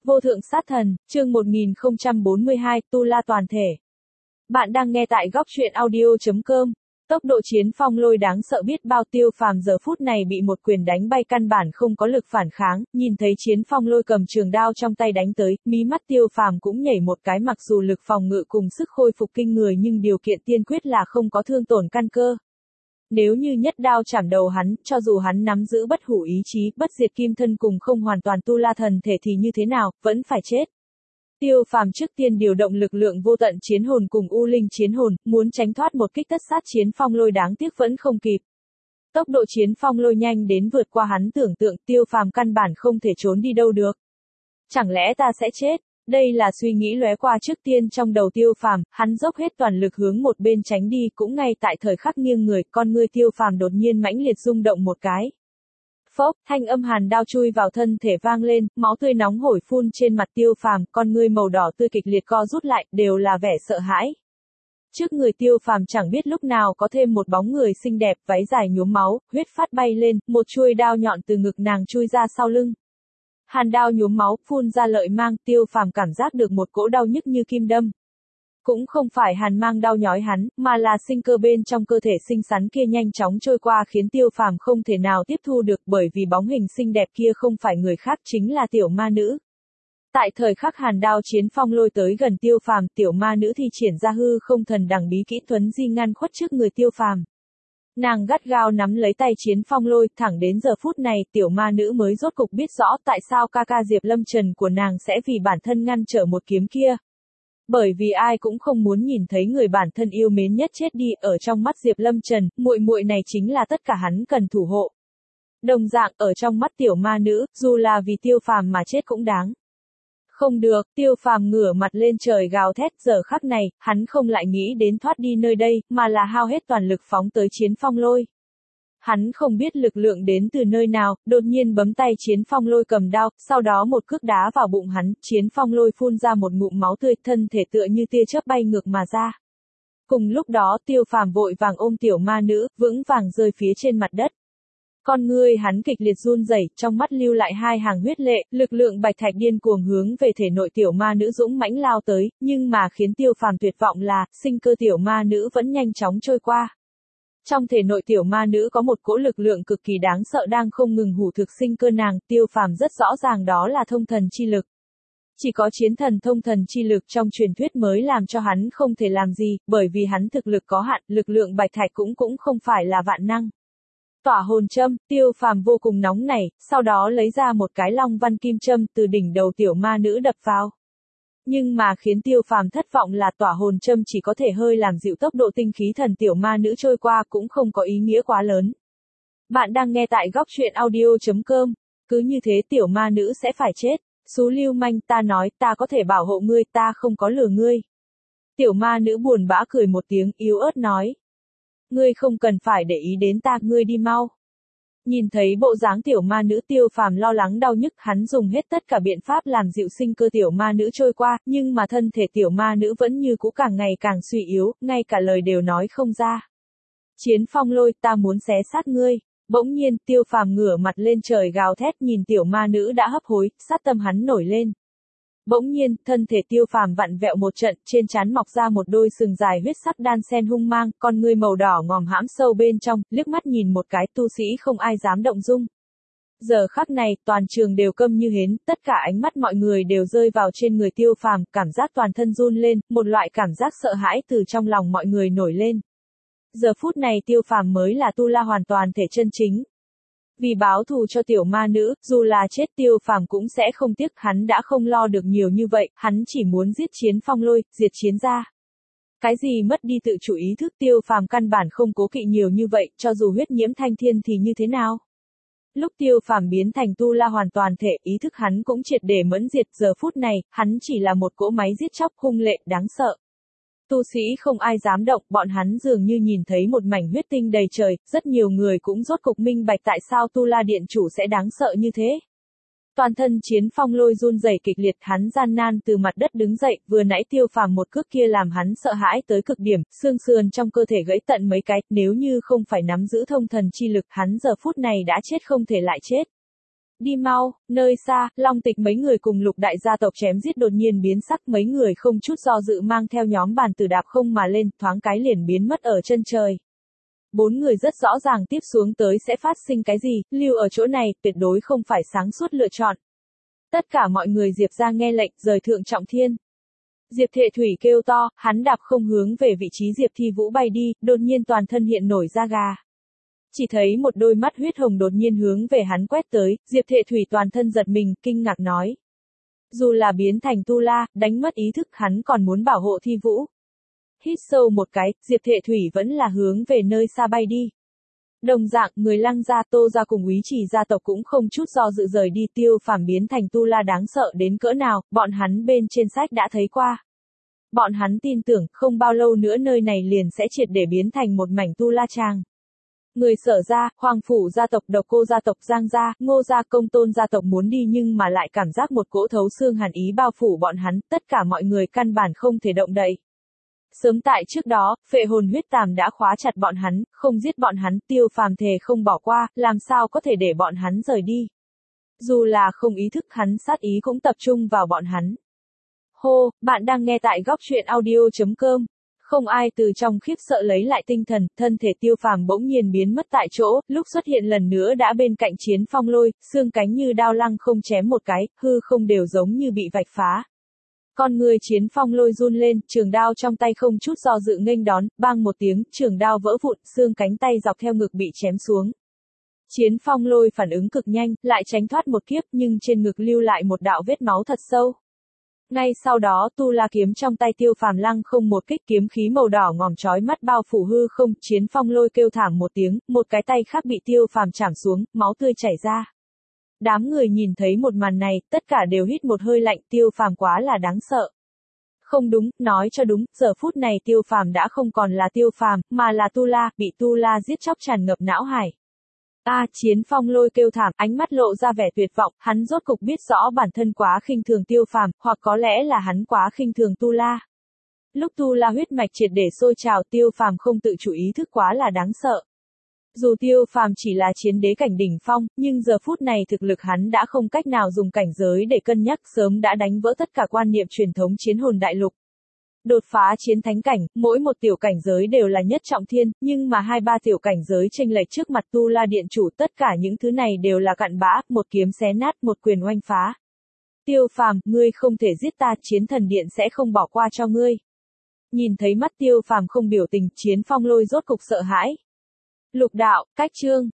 Vô thượng sát thần, chương 1042, Tu La toàn thể. Bạn đang nghe tại góc truyện audio.com. Tốc độ chiến phong lôi đáng sợ biết bao. Tiêu Phàm giờ phút này bị một quyền đánh bay, căn bản không có lực phản kháng, nhìn thấy chiến phong lôi cầm trường đao trong tay đánh tới, mí mắt Tiêu Phàm cũng nhảy một cái. Mặc dù lực phòng ngự cùng sức khôi phục kinh người nhưng điều kiện tiên quyết là không có thương tổn căn cơ. Nếu như nhất đao chảm đầu hắn, cho dù hắn nắm giữ bất hủ ý chí, bất diệt kim thân cùng không hoàn toàn tu la thần thể thì như thế nào, vẫn phải chết. Tiêu Phàm trước tiên điều động lực lượng vô tận chiến hồn cùng u linh chiến hồn, muốn tránh thoát một kích tất sát chiến phong lôi, đáng tiếc vẫn không kịp. Tốc độ chiến phong lôi nhanh đến vượt qua hắn tưởng tượng, Tiêu Phàm căn bản không thể trốn đi đâu được. Chẳng lẽ ta sẽ chết? Đây là suy nghĩ lóe qua trước tiên trong đầu Tiêu Phàm, hắn dốc hết toàn lực hướng một bên tránh đi, cũng ngay tại thời khắc nghiêng người, con ngươi Tiêu Phàm đột nhiên mãnh liệt rung động một cái. Phốc, thanh âm hàn đao chui vào thân thể vang lên, máu tươi nóng hổi phun trên mặt Tiêu Phàm, con ngươi màu đỏ tươi kịch liệt co rút lại, đều là vẻ sợ hãi. Trước người Tiêu Phàm chẳng biết lúc nào có thêm một bóng người xinh đẹp, váy dài nhuốm máu, huyết phát bay lên, một chuôi đao nhọn từ ngực nàng chui ra sau lưng. Hàn đao nhuốm máu, phun ra lợi mang, Tiêu Phàm cảm giác được một cỗ đau nhức như kim đâm. Cũng không phải hàn mang đau nhói hắn, mà là sinh cơ bên trong cơ thể xinh xắn kia nhanh chóng trôi qua khiến Tiêu Phàm không thể nào tiếp thu được, bởi vì bóng hình xinh đẹp kia không phải người khác chính là tiểu ma nữ. Tại thời khắc hàn đao chiến phong lôi tới gần Tiêu Phàm, tiểu ma nữ thi triển ra hư không thần đằng bí kỹ thuấn di ngăn khuất trước người Tiêu Phàm. Nàng gắt gao nắm lấy tay chiến phong lôi, thẳng đến giờ phút này tiểu ma nữ mới rốt cục biết rõ tại sao ca ca Diệp Lâm Trần của nàng sẽ vì bản thân ngăn trở một kiếm kia. Bởi vì ai cũng không muốn nhìn thấy người bản thân yêu mến nhất chết đi, ở trong mắt Diệp Lâm Trần, muội muội này chính là tất cả hắn cần thủ hộ. Đồng dạng, ở trong mắt tiểu ma nữ, dù là vì Tiêu Phàm mà chết cũng đáng. Không được, Tiêu Phàm ngửa mặt lên trời gào thét, giờ khắc này, hắn không lại nghĩ đến thoát đi nơi đây, mà là hao hết toàn lực phóng tới chiến phong lôi. Hắn không biết lực lượng đến từ nơi nào, đột nhiên bấm tay chiến phong lôi cầm đao, sau đó một cước đá vào bụng hắn, chiến phong lôi phun ra một ngụm máu tươi, thân thể tựa như tia chớp bay ngược mà ra. Cùng lúc đó Tiêu Phàm vội vàng ôm tiểu ma nữ, vững vàng rơi phía trên mặt đất. Con ngươi hắn kịch liệt run rẩy, trong mắt lưu lại hai hàng huyết lệ, lực lượng bạch thạch điên cuồng hướng về thể nội tiểu ma nữ dũng mãnh lao tới, nhưng mà khiến Tiêu Phàm tuyệt vọng là, sinh cơ tiểu ma nữ vẫn nhanh chóng trôi qua. Trong thể nội tiểu ma nữ có một cỗ lực lượng cực kỳ đáng sợ đang không ngừng hủ thực sinh cơ nàng, Tiêu Phàm rất rõ ràng đó là thông thần chi lực. Chỉ có chiến thần thông thần chi lực trong truyền thuyết mới làm cho hắn không thể làm gì, bởi vì hắn thực lực có hạn, lực lượng bạch thạch cũng không phải là vạn năng. Tỏa hồn châm, Tiêu Phàm vô cùng nóng nảy, sau đó lấy ra một cái long văn kim châm từ đỉnh đầu tiểu ma nữ đập vào. Nhưng mà khiến Tiêu Phàm thất vọng là tỏa hồn châm chỉ có thể hơi làm dịu tốc độ tinh khí thần tiểu ma nữ trôi qua, cũng không có ý nghĩa quá lớn. Bạn đang nghe tại góc truyện audio.com. Cứ như thế tiểu ma nữ sẽ phải chết. Xú lưu manh, ta nói ta có thể bảo hộ ngươi, ta không có lừa ngươi. Tiểu ma nữ buồn bã cười một tiếng, yếu ớt nói. Ngươi không cần phải để ý đến ta, ngươi đi mau. Nhìn thấy bộ dáng tiểu ma nữ, Tiêu Phàm lo lắng đau nhức, hắn dùng hết tất cả biện pháp làm dịu sinh cơ tiểu ma nữ trôi qua, nhưng mà thân thể tiểu ma nữ vẫn như cũ càng ngày càng suy yếu, ngay cả lời đều nói không ra. Chiến phong lôi, ta muốn xé xác ngươi. Bỗng nhiên, Tiêu Phàm ngửa mặt lên trời gào thét, nhìn tiểu ma nữ đã hấp hối, sát tâm hắn nổi lên. Bỗng nhiên, thân thể Tiêu Phàm vặn vẹo một trận, trên trán mọc ra một đôi sừng dài huyết sắc đan sen hung mang, con ngươi màu đỏ ngòm hãm sâu bên trong, liếc mắt nhìn một cái, tu sĩ không ai dám động dung. Giờ khắc này, toàn trường đều câm như hến, tất cả ánh mắt mọi người đều rơi vào trên người Tiêu Phàm, cảm giác toàn thân run lên, một loại cảm giác sợ hãi từ trong lòng mọi người nổi lên. Giờ phút này Tiêu Phàm mới là tu la hoàn toàn thể chân chính. Vì báo thù cho tiểu ma nữ, dù là chết Tiêu Phàm cũng sẽ không tiếc, hắn đã không lo được nhiều như vậy, hắn chỉ muốn giết chiến phong lôi, diệt chiến gia. Cái gì mất đi tự chủ ý thức, Tiêu Phàm căn bản không cố kỵ nhiều như vậy, cho dù huyết nhiễm thanh thiên thì như thế nào. Lúc Tiêu Phàm biến thành tu la hoàn toàn thể, ý thức hắn cũng triệt để mẫn diệt, giờ phút này, hắn chỉ là một cỗ máy giết chóc hung lệ, đáng sợ. Tu sĩ không ai dám động, bọn hắn dường như nhìn thấy một mảnh huyết tinh đầy trời, rất nhiều người cũng rốt cục minh bạch tại sao Tu La Điện chủ sẽ đáng sợ như thế. Toàn thân chiến phong lôi run rẩy kịch liệt, hắn gian nan từ mặt đất đứng dậy, vừa nãy Tiêu Phàm một cước kia làm hắn sợ hãi tới cực điểm, xương sườn trong cơ thể gãy tận mấy cái, nếu như không phải nắm giữ thông thần chi lực, hắn giờ phút này đã chết không thể lại chết. Đi mau, nơi xa, Long Tịch mấy người cùng Lục đại gia tộc chém giết đột nhiên biến sắc, mấy người không chút do dự mang theo nhóm bàn tử đạp không mà lên, thoáng cái liền biến mất ở chân trời. Bốn người rất rõ ràng tiếp xuống tới sẽ phát sinh cái gì, lưu ở chỗ này, tuyệt đối không phải sáng suốt lựa chọn. Tất cả mọi người Diệp ra nghe lệnh, rời Thượng Trọng Thiên. Diệp Thệ Thủy kêu to, hắn đạp không hướng về vị trí Diệp Thi Vũ bay đi, đột nhiên toàn thân hiện nổi da gà. Chỉ thấy một đôi mắt huyết hồng đột nhiên hướng về hắn quét tới, Diệp Thệ Thủy toàn thân giật mình, kinh ngạc nói. Dù là biến thành tu la, đánh mất ý thức hắn còn muốn bảo hộ Thi Vũ. Hít sâu một cái, Diệp Thệ Thủy vẫn là hướng về nơi xa bay đi. Đồng dạng, người Lăng gia, Tô gia cùng Úy Trì gia tộc cũng không chút do dự rời đi, Tiêu Phàm biến thành tu la đáng sợ đến cỡ nào, bọn hắn bên trên sách đã thấy qua. Bọn hắn tin tưởng, không bao lâu nữa nơi này liền sẽ triệt để biến thành một mảnh tu la tràng. Người Sở gia, Hoàng phủ gia tộc, Độc Cô gia tộc, Giang gia, Ngô gia, Công Tôn gia tộc muốn đi nhưng mà lại cảm giác một cỗ thấu xương hàn ý bao phủ bọn hắn, tất cả mọi người căn bản không thể động đậy. Sớm tại trước đó, phệ hồn huyết tàm đã khóa chặt bọn hắn, không giết bọn hắn, Tiêu Phàm thề không bỏ qua, làm sao có thể để bọn hắn rời đi. Dù là không ý thức hắn sát ý cũng tập trung vào bọn hắn. Hô, bạn đang nghe tại góc truyện audio.com. Không ai từ trong khiếp sợ lấy lại tinh thần, thân thể Tiêu Phàm bỗng nhiên biến mất tại chỗ, lúc xuất hiện lần nữa đã bên cạnh Chiến Phong Lôi, xương cánh như đao lăng không chém một cái, hư không đều giống như bị vạch phá. Con người Chiến Phong Lôi run lên, trường đao trong tay không chút do dự nghênh đón, bang một tiếng, trường đao vỡ vụn, xương cánh tay dọc theo ngực bị chém xuống. Chiến Phong Lôi phản ứng cực nhanh, lại tránh thoát một kiếp nhưng trên ngực lưu lại một đạo vết máu thật sâu. Ngay sau đó tu la kiếm trong tay Tiêu Phàm lăng không một kích, kiếm khí màu đỏ ngòm chói mắt bao phủ hư không, Chiến Phong Lôi kêu thảm một tiếng, một cái tay khác bị Tiêu Phàm chảm xuống, máu tươi chảy ra. Đám người nhìn thấy một màn này, tất cả đều hít một hơi lạnh, Tiêu Phàm quá là đáng sợ. Không đúng, nói cho đúng, giờ phút này Tiêu Phàm đã không còn là Tiêu Phàm, mà là tu la, bị tu la giết chóc tràn ngập não hải. Chiến Phong Lôi kêu thảm, ánh mắt lộ ra vẻ tuyệt vọng, hắn rốt cục biết rõ bản thân quá khinh thường Tiêu Phàm, hoặc có lẽ là hắn quá khinh thường tu la. Lúc tu la huyết mạch triệt để sôi trào, Tiêu Phàm không tự chủ ý thức quá là đáng sợ. Dù Tiêu Phàm chỉ là chiến đế cảnh đỉnh phong, nhưng giờ phút này thực lực hắn đã không cách nào dùng cảnh giới để cân nhắc, sớm đã đánh vỡ tất cả quan niệm truyền thống chiến hồn đại lục. Đột phá chiến thánh cảnh, mỗi một tiểu cảnh giới đều là nhất trọng thiên, nhưng mà 2-3 tiểu cảnh giới chênh lệch trước mặt Tu La Điện chủ, tất cả những thứ này đều là cặn bã, một kiếm xé nát, một quyền oanh phá. Tiêu Phàm, ngươi không thể giết ta, Chiến Thần Điện sẽ không bỏ qua cho ngươi. Nhìn thấy mắt Tiêu Phàm không biểu tình, Chiến Phong Lôi rốt cục sợ hãi. Lục đạo, cách chương.